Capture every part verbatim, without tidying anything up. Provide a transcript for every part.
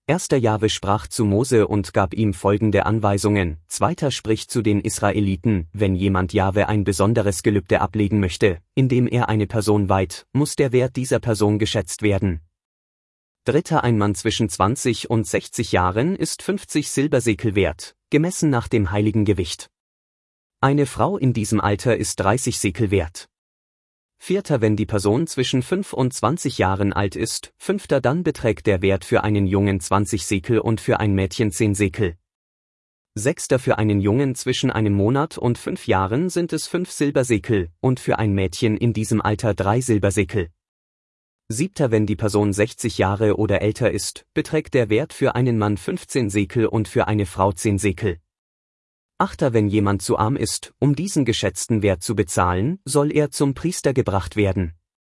Erster Jahwe sprach zu Mose und gab ihm folgende Anweisungen. Zweiter spricht zu den Israeliten: Wenn jemand Jahwe ein besonderes Gelübde ablegen möchte, indem er eine Person weiht, muss der Wert dieser Person geschätzt werden. Dritter Ein Mann zwischen zwanzig und sechzig Jahren ist fünfzig Silbersekel wert, gemessen nach dem heiligen Gewicht. Eine Frau in diesem Alter ist dreißig Sekel wert. Vierter Wenn die Person zwischen fünf und zwanzig Jahren alt ist, fünfter dann beträgt der Wert für einen Jungen zwanzig Sekel und für ein Mädchen zehn Sekel. Sechster Für einen Jungen zwischen einem Monat und fünf Jahren sind es fünf Silbersekel und für ein Mädchen in diesem Alter drei Silbersekel. Siebter Wenn die Person sechzig Jahre oder älter ist, beträgt der Wert für einen Mann fünfzehn Sekel und für eine Frau zehn Sekel. Achter Wenn jemand zu arm ist, um diesen geschätzten Wert zu bezahlen, soll er zum Priester gebracht werden.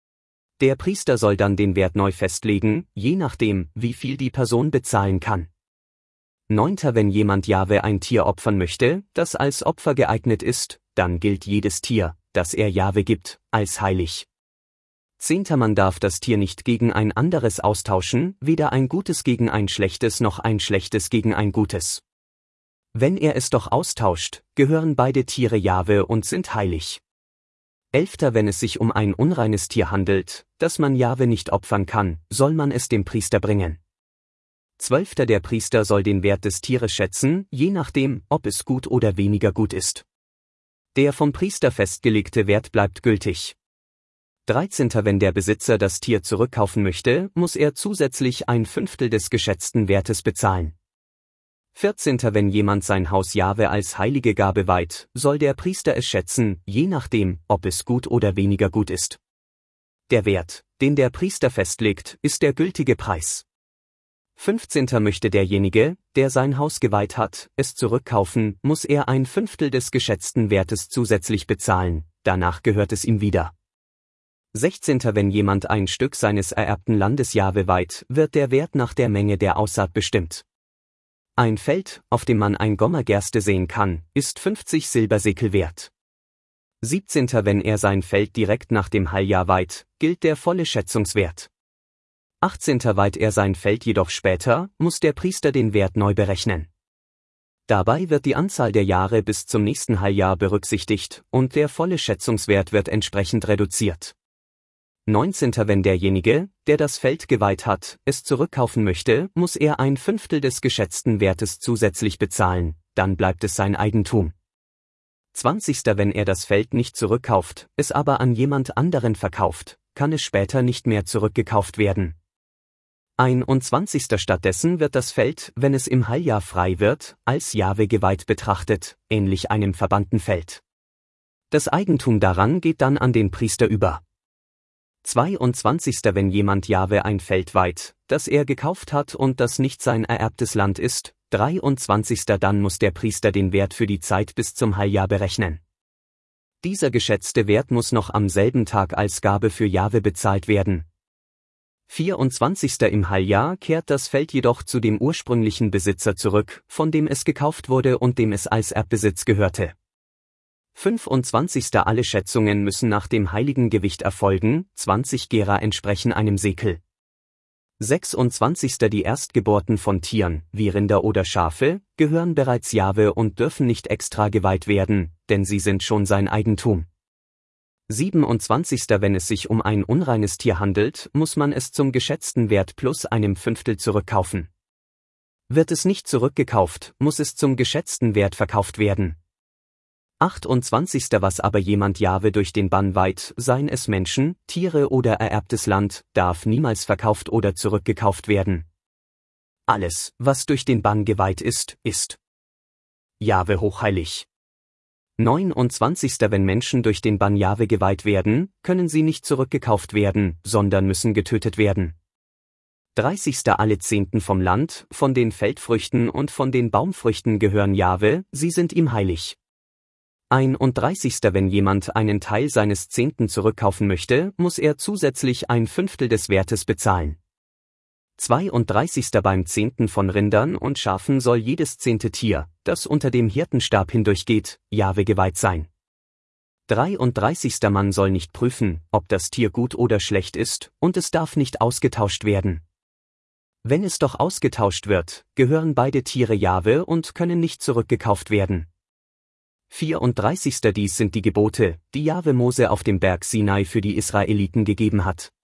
Der Priester soll dann den Wert neu festlegen, je nachdem, wie viel die Person bezahlen kann. Neunter Wenn jemand Jahwe ein Tier opfern möchte, das als Opfer geeignet ist, dann gilt jedes Tier, das er Jahwe gibt, als heilig. Zehnter Man darf das Tier nicht gegen ein anderes austauschen, weder ein gutes gegen ein schlechtes noch ein schlechtes gegen ein gutes. Wenn er es doch austauscht, gehören beide Tiere Jahwe und sind heilig. Elfter Wenn es sich um ein unreines Tier handelt, das man Jahwe nicht opfern kann, soll man es dem Priester bringen. Zwölfter Der Priester soll den Wert des Tieres schätzen, je nachdem, ob es gut oder weniger gut ist. Der vom Priester festgelegte Wert bleibt gültig. Dreizehnter Wenn der Besitzer das Tier zurückkaufen möchte, muss er zusätzlich ein Fünftel des geschätzten Wertes bezahlen. Vierzehnter Wenn jemand sein Haus Jahwe als heilige Gabe weiht, soll der Priester es schätzen, je nachdem, ob es gut oder weniger gut ist. Der Wert, den der Priester festlegt, ist der gültige Preis. Fünfzehnter Möchte derjenige, der sein Haus geweiht hat, es zurückkaufen, muss er ein Fünftel des geschätzten Wertes zusätzlich bezahlen, danach gehört es ihm wieder. Sechzehnter Wenn jemand ein Stück seines ererbten Landes Jahwe weiht, wird der Wert nach der Menge der Aussaat bestimmt. Ein Feld, auf dem man ein Gommer Gerste sehen kann, ist fünfzig Silbersekel wert. Siebzehnter Wenn er sein Feld direkt nach dem Heiljahr weiht, gilt der volle Schätzungswert. Achtzehnter Weiht er sein Feld jedoch später, muss der Priester den Wert neu berechnen. Dabei wird die Anzahl der Jahre bis zum nächsten Heiljahr berücksichtigt und der volle Schätzungswert wird entsprechend reduziert. Neunzehnter Wenn derjenige, der das Feld geweiht hat, es zurückkaufen möchte, muss er ein Fünftel des geschätzten Wertes zusätzlich bezahlen, dann bleibt es sein Eigentum. Zwanzigster Wenn er das Feld nicht zurückkauft, es aber an jemand anderen verkauft, kann es später nicht mehr zurückgekauft werden. Einundzwanzigster Stattdessen wird das Feld, wenn es im Heiljahr frei wird, als Jahwe geweiht betrachtet, ähnlich einem verbannten Feld. Das Eigentum daran geht dann an den Priester über. Zweiundzwanzigster Wenn jemand Jahwe ein Feld weiht, das er gekauft hat und das nicht sein ererbtes Land ist, dreiundzwanzigster Dann muss der Priester den Wert für die Zeit bis zum Heiljahr berechnen. Dieser geschätzte Wert muss noch am selben Tag als Gabe für Jahwe bezahlt werden. vierundzwanzigster Im Heiljahr kehrt das Feld jedoch zu dem ursprünglichen Besitzer zurück, von dem es gekauft wurde und dem es als Erbbesitz gehörte. fünfundzwanzigster Alle Schätzungen müssen nach dem heiligen Gewicht erfolgen, zwanzig Gera entsprechen einem Sekel. sechsundzwanzigster Die Erstgeborten von Tieren, wie Rinder oder Schafe, gehören bereits Jahwe und dürfen nicht extra geweiht werden, denn sie sind schon sein Eigentum. siebenundzwanzigster Wenn es sich um ein unreines Tier handelt, muss man es zum geschätzten Wert plus einem Fünftel zurückkaufen. Wird es nicht zurückgekauft, muss es zum geschätzten Wert verkauft werden. achtundzwanzigster Was aber jemand Jahwe durch den Bann weiht, seien es Menschen, Tiere oder ererbtes Land, darf niemals verkauft oder zurückgekauft werden. Alles, was durch den Bann geweiht ist, ist Jahwe hochheilig. neunundzwanzigster Wenn Menschen durch den Bann Jahwe geweiht werden, können sie nicht zurückgekauft werden, sondern müssen getötet werden. dreißigster Alle Zehnten vom Land, von den Feldfrüchten und von den Baumfrüchten gehören Jahwe, sie sind ihm heilig. einunddreißigster Wenn jemand einen Teil seines Zehnten zurückkaufen möchte, muss er zusätzlich ein Fünftel des Wertes bezahlen. zweiunddreißigster Beim Zehnten von Rindern und Schafen soll jedes zehnte Tier, das unter dem Hirtenstab hindurchgeht, Jahwe geweiht sein. dreiunddreißigster Man soll nicht prüfen, ob das Tier gut oder schlecht ist, und es darf nicht ausgetauscht werden. Wenn es doch ausgetauscht wird, gehören beide Tiere Jahwe und können nicht zurückgekauft werden. vierunddreißig. Dies sind die Gebote, die Jahwe Mose auf dem Berg Sinai für die Israeliten gegeben hat.